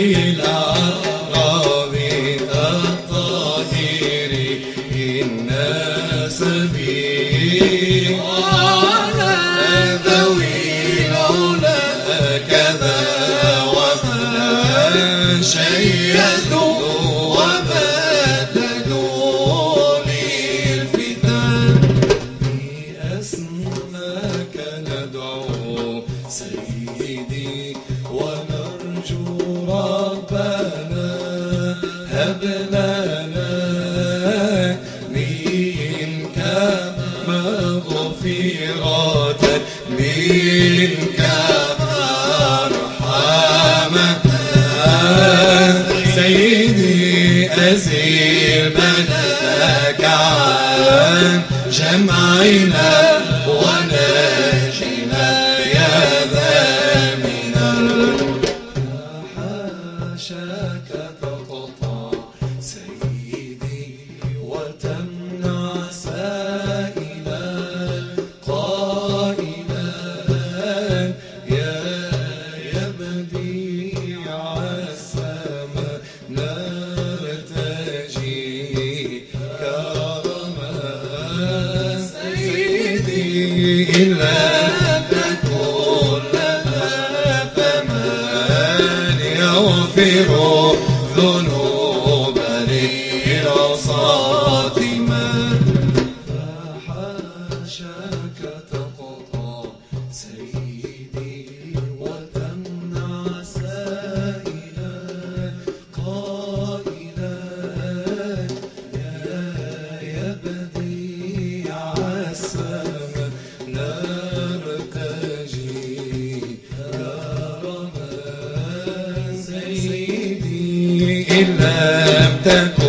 الأعراب الطاهر الناس به ذوي العلا كذا وما شيدوا وبددوا للفتن بأسماك ندعو سيدي ونرجو ربنا هب لنا منك مغفرة منك مرحمة سيدي أزيل منك عن جمعنا ونجنا يا ذا من حاشاك تقطع سيدي وتمنع سائلا قائلا يا بديع السماء نرتجي كرما سيدي إلا تكن لنا فمن يغفر ذنوب لرصات من فحاشاك تقطع سيدي وتمنع سائلا قائلا يا بديع السماء نرتجي كرما سيدي إن لم تكن